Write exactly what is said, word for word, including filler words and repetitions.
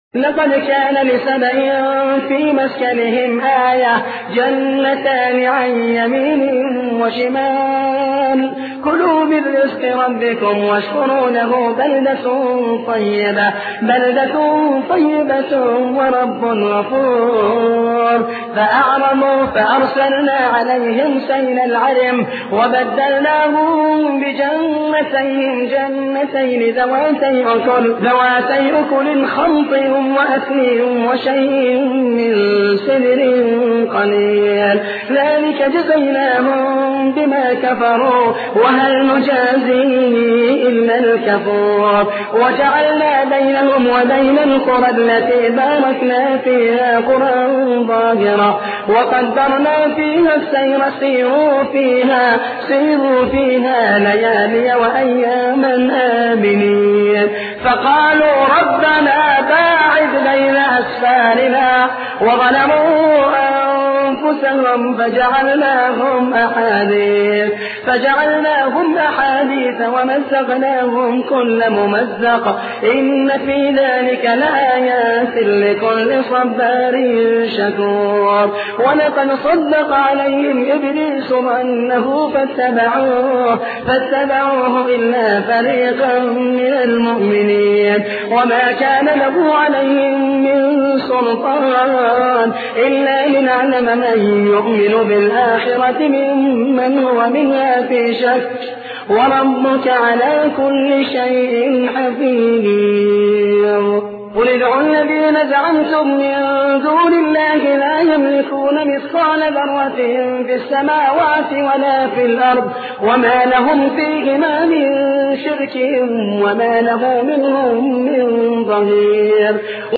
لقد كان لسبإ في مسكنهم آية جنتان عن يمين وشمال كلوا من رزق ربكم واشكروا له بلدة طيبة بلدة طيبة ورب غفور فأعرضوا فأرسلنا عليهم سيل العرم وبدلناهم بجنتين جنتين ذواتي أكل ذواتي أكل خمط وأثل وشيء من سدر قليل ذلك جزيناهم بما كفروا وهل نجازي إلا الكفور وجعلنا بينهم وبين القرى التي باركنا فيها قرى ظاهرة وقدرنا فيها السير سيروا فيها سيروا فيها ليالي وأياما آمنين فقالوا ربنا باعد بين أسفارنا وظلموا أنفسهم فجعلناهم أحاديث فجعلناهم أحاديث ومزقناهم كل ممزق إن في ذلك لآيات لكل صبار شكور ولقد صدق عليهم إبليس ظنه فاتبعوه فاتبعوه إلا فريقا من المؤمنين وما كان له عليهم من سلطان إلا لنعلم من يؤمن بالآخرة ممن هو منها في شك وربك على كل شيء حفيظ قل ادعوا الذين زعمتم من دون الله لا يملكون مثقال ذرة في السماوات ولا في الأرض وما لهم فيهما من شرك وما له منهم من ظهير